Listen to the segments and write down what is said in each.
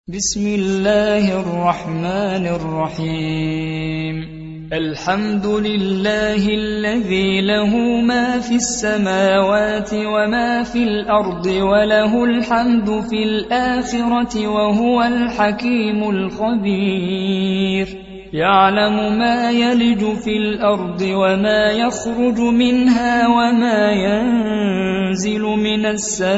بسم الله الرحمن الرحيم. الحمد لله الذي له ما في السماوات وما في الأرض وله الحمد في الآخرة وهو الحكيم الخبير. يعلم ما يلج في الأرض وما يخرج منها وما ينزل من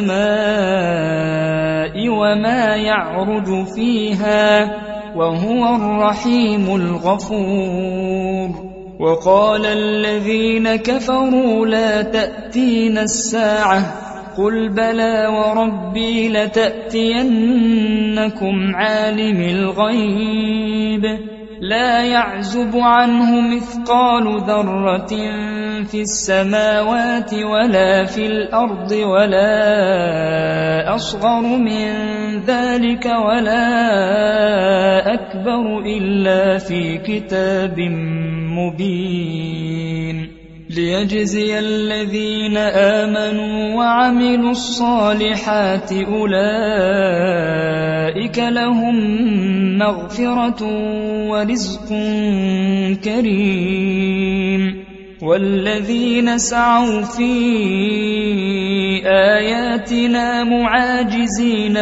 السماء وما يعرج فيها وهو الرحيم الغفور. وقال الذين كفروا لا تأتينا الساعة قل بلى وربي لتأتينكم عالم الغيب لا يعزب عنه مثقال ذرة في السماوات ولا في الأرض ولا أصغر من ذلك ولا أكبر إلا في كتاب مبين ليجزي الذين آمنوا وعملوا الصالحات أولئك لهم مغفرة ورزق كريم. والذين سعوا في آياتنا معاجزين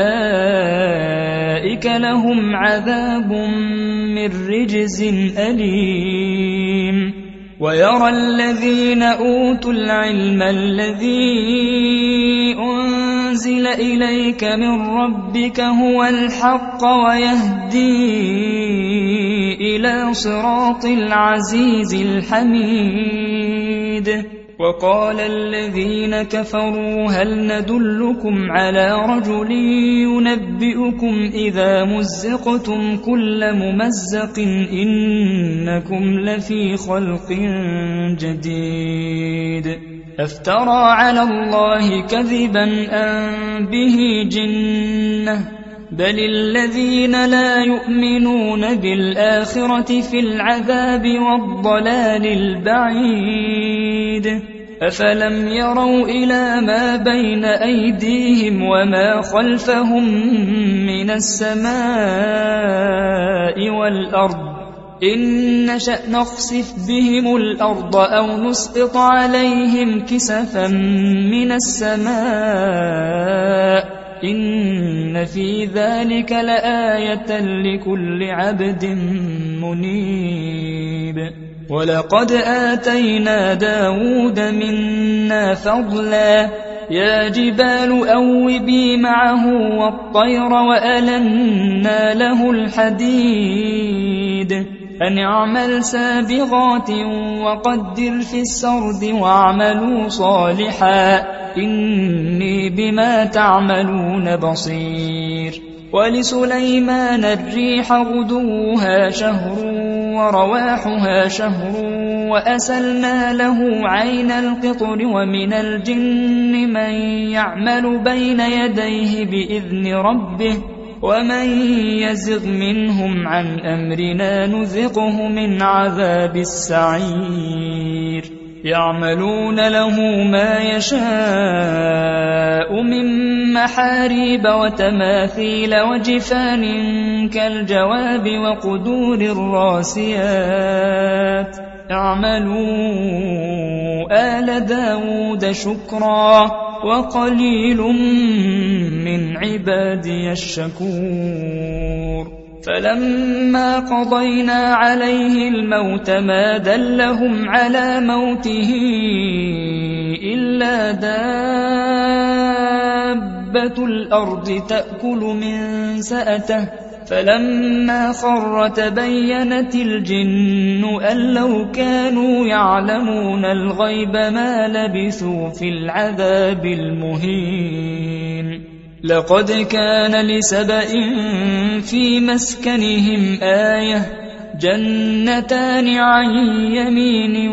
أولئك لهم عذاب من رجز أليم. ويرى الذين أوتوا العلم الذي أنزل إليك من ربك هو الحق ويهدي إلى صراط العزيز الحميد. وقال الذين كفروا هل ندلكم على رجل ينبئكم إذا مزقتم كل ممزق إنكم لفي خلق جديد. أفترى على الله كذبا أم به جنة بل الذين لا يؤمنون بالآخرة في العذاب والضلال البعيد. أفلم يروا إلى ما بين أيديهم وما خلفهم من السماء والأرض إن نشأ نخسف بهم الأرض أو نسقط عليهم كسفا من السماء إن في ذلك لآية لكل عبد منيب. ولقد آتينا داود منا فضلا يا جبال أوبي معه والطير وألنا له الحديد أن اعمل سابغات وقدر في السرد واعملوا صالحا إني بما تعملون بصير. ولسليمان الريح غدوها شهر ورواحها شهر وأسلنا له عين القطر ومن الجن من يعمل بين يديه بإذن ربه ومن يزغ منهم عن أمرنا نذقه من عذاب السعير. يعملون له ما يشاء من محاريب وتماثيل وجفان كالجواب وقدور الراسيات. اعملوا آل داود شكرا وقليل من عبادي الشكور. فلما قضينا عليه الموت ما دلهم على موته إلا دابة الأرض تأكل من سأته فلما خر تبينت الجن أن لو كانوا يعلمون الغيب ما لبثوا في العذاب المهين. لقد كان لسبإ في مسكنهم آية جنتان عن يمين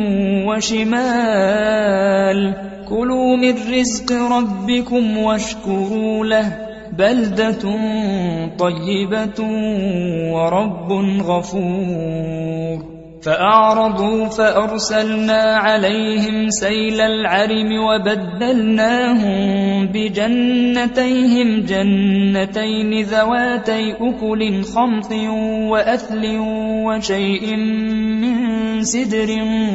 وشمال كلوا من رزق ربكم واشكروا له بلدة طيبة ورب غفور. فأعرضوا فأرسلنا عليهم سيل العرم وبدلناهم بجنتيهم جنتين ذواتي أكل خمط وأثل وشيء من سدر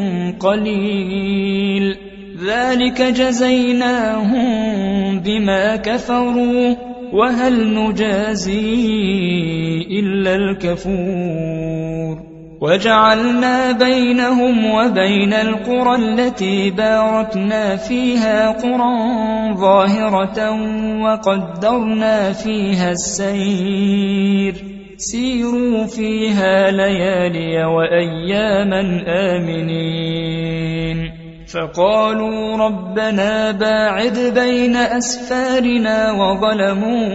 قليل ذلك جزيناهم بما كفروا وهل نجازي إلا الكفور وجعلنا بينهم وبين القرى التي باركنا فيها قرى ظاهرة وقدرنا فيها السير سيروا فيها ليالي وأياما آمنين فقالوا ربنا باعد بين أسفارنا وظلموا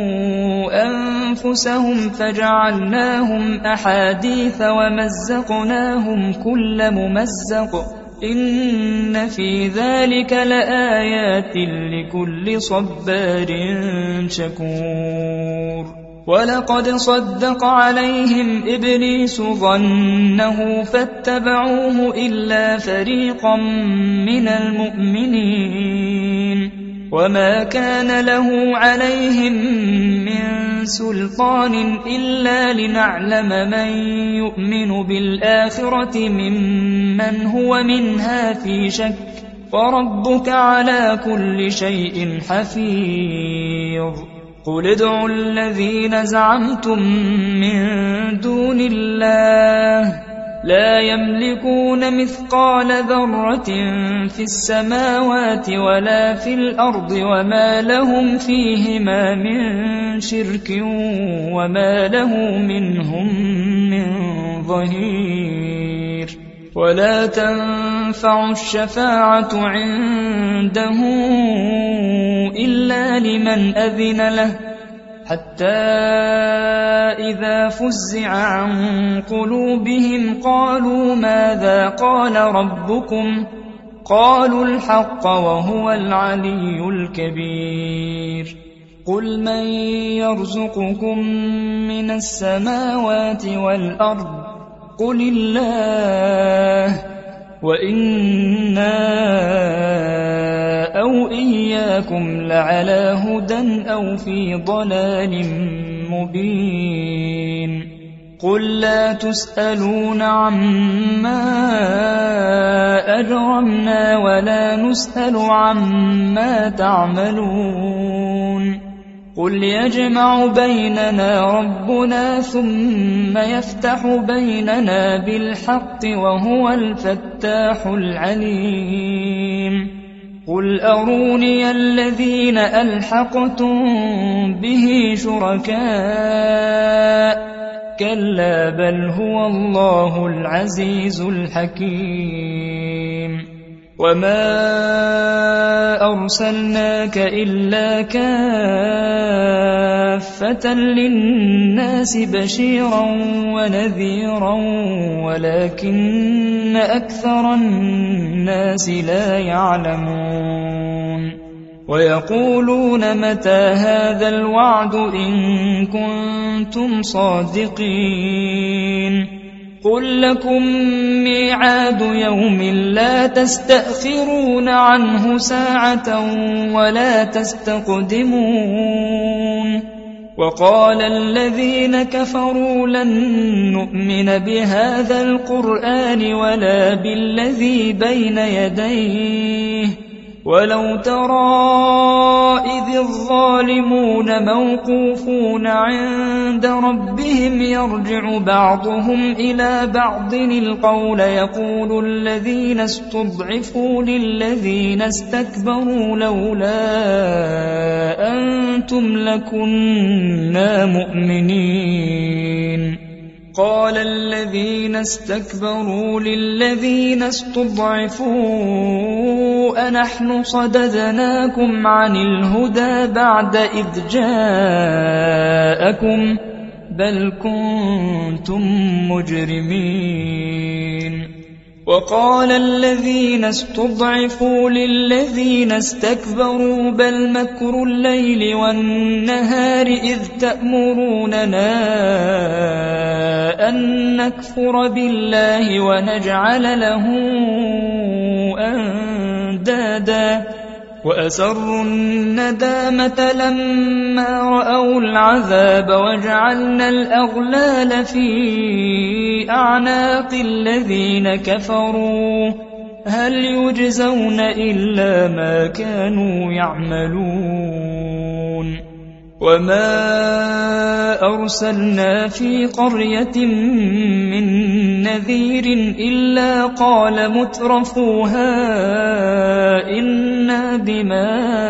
أنفسهم فجعلناهم أحاديث ومزقناهم كل ممزق إن في ذلك لآيات لكل صبار شكور ولقد صدق عليهم إبليس ظنه فاتبعوه إلا فريقا من المؤمنين وما كان له عليهم من سلطان إلا لنعلم من يؤمن بالآخرة ممن هو منها في شك وربك على كل شيء حفيظ قل ادعوا الذين زعمتم من دون الله لا يملكون مثقال ذرة في السماوات ولا في الأرض وما لهم فيهما من شرك وما له منهم من ظهير ولا تنفع الشفاعة عنده إلا لمن أذن له حتى إذا فزع عن قلوبهم قالوا ماذا قال ربكم قالوا الحق وهو العلي الكبير قل من يرزقكم من السماوات والأرض قل الله وإنا أو إياكم لعلى هدى أو في ضلال مبين قل لا تسألون عما أجرمنا ولا نسأل عما تعملون قل يجمع بيننا ربنا ثم يفتح بيننا بالحق وهو الفتاح العليم قل أروني الذين ألحقتم به شركاء كلا بل هو الله العزيز الحكيم وما أرسلناك إلا كافة للناس بشيرا ونذيرا ولكن أكثر الناس لا يعلمون ويقولون متى هذا الوعد إن كنتم صادقين قل لكم ميعاد يوم لا تستأخرون عنه ساعة ولا تستقدمون وقال الذين كفروا لن نؤمن بهذا القرآن ولا بالذي بين يديه ولو ترى إذ الظالمون موقوفون عند ربهم يرجع بعضهم إلى بعض القول يقول الذين استضعفوا للذين استكبروا لولا أنتم لكنا مؤمنين قال الذين استكبروا للذين استضعفوا أنحن صددناكم عن الهدى بعد إذ جاءكم بل كنتم مجرمين وقال الذين استضعفوا للذين استكبروا بل مكر الليل والنهار إذ تأمروننا أن نكفر بالله ونجعل له أندادا وأسروا الندامة لما رأوا العذاب وجعلنا الأغلال في أعناق الذين كفروا هل يجزون إلا ما كانوا يعملون وما أرسلنا في قرية من نذير إلا قال مترفوها إنا بما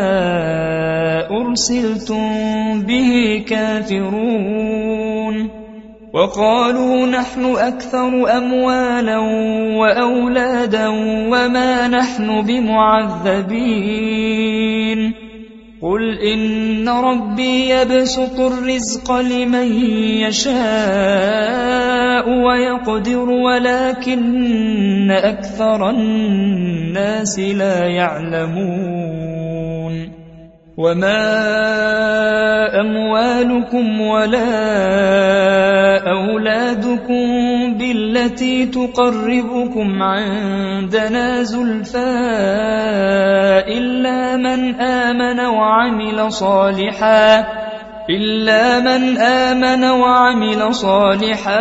أرسلتم به كافرون وقالوا نحن أكثر أموالا وأولادا وما نحن بمعذبين قل إن ربي يبسط الرزق لمن يشاء ويقدر ولكن أكثر الناس لا يعلمون وما أموالكم ولا أولادكم بالتي تقربكم عندنا زلفى إلا من آمن وعمل صالحا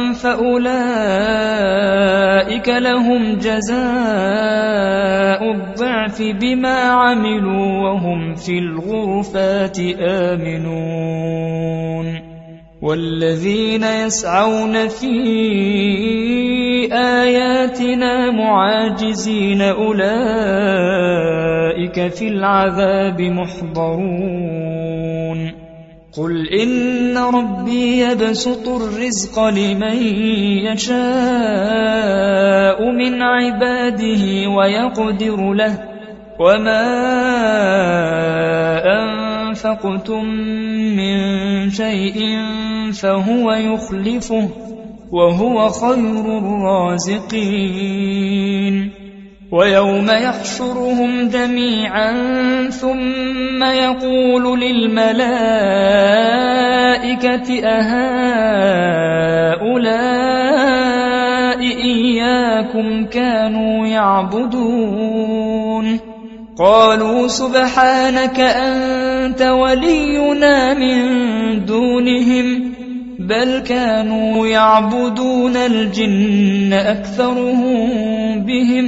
فأولئك لهم جزاء الضعف بما عملوا وهم في الغرفات آمنون والذين يسعون في آياتنا معاجزين أولئك في العذاب محضرون قل إن ربي يبسط الرزق لمن يشاء من عباده ويقدر له وما أنفقتم من شيء فهو يخلفه وهو خير الرازقين ويوم يحشرهم جميعا ثم يقول للملائكة أهؤلاء إياكم كانوا يعبدون قالوا سبحانك أنت ولينا من دونهم بل كانوا يعبدون الجن أكثرهم بهم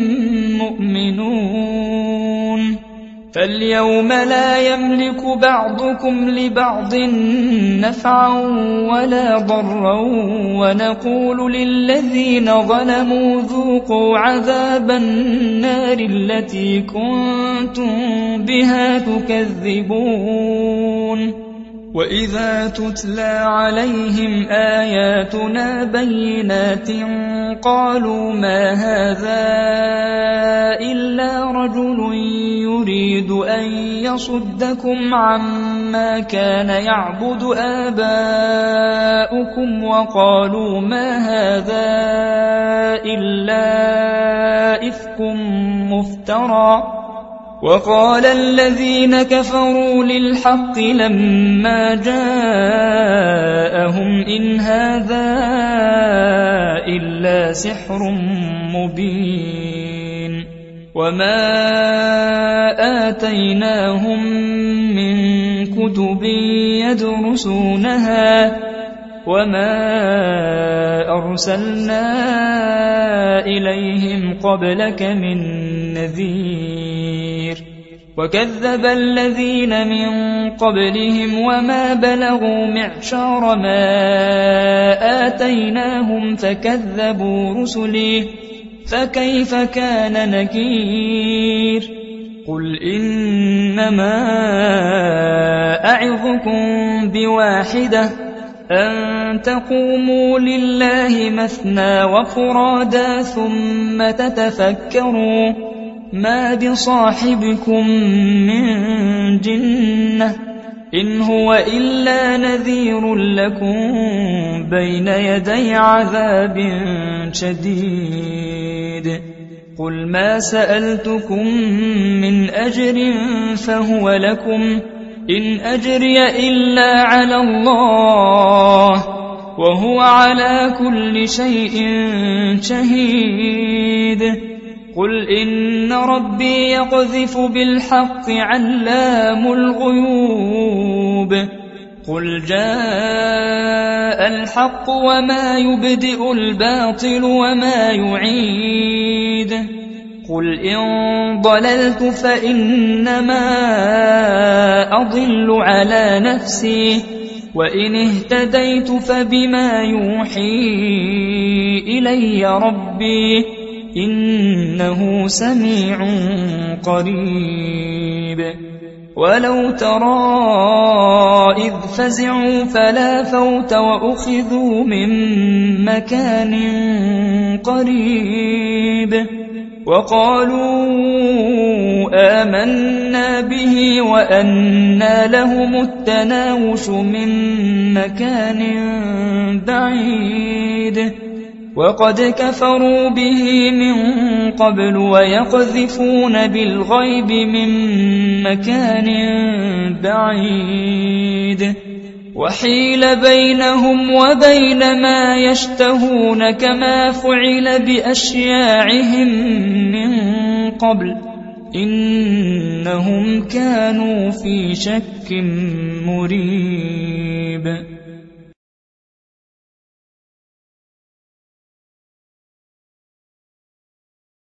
مؤمنون فاليوم لا يملك بعضكم لبعض نفعا ولا ضرا ونقول للذين ظلموا ذوقوا عذاب النار التي كنتم بها تكذبون وإذا تتلى عليهم آياتنا بينات قالوا ما هذا إلا رجل يريد أن يصدكم عما كان يعبد آباؤكم وقالوا ما هذا إلا إفك مفترى وقال الذين كفروا للحق لما جاءهم إن هذا إلا سحر مبين وما آتيناهم من كتب يدرسونها وما أرسلنا إليهم قبلك من نذير وكذب الذين من قبلهم وما بلغوا معشار ما آتيناهم فكذبوا رسلي فكيف كان نكير قل إنما أعظكم بواحدة أن تقوموا لله مثنى وفرادا ثم تتفكروا ما بصاحبكم من جنة إن هو إلا نذير لكم بين يدي عذاب شديد قل ما سألتكم من أجر فهو لكم إن أجري إلا على الله وهو على كل شيء شهيد قل إن ربي يقذف بالحق علام الغيوب قل جاء الحق وما يبدئ الباطل وما يعيد قل إن ضللت فإنما أضل على نفسي وإن اهتديت فبما يوحي إلي ربي إنه سميع قريب ولو ترى إذ فزعوا فلا فوت وأخذوا من مكان قريب وقالوا آمنا به وأنى لهم التناوش من مكان بعيد وقد كفروا به من قبل ويقذفون بالغيب من مكان بعيد وحيل بينهم وبين ما يشتهون كما فعل بأشياعهم من قبل إنهم كانوا في شك مريب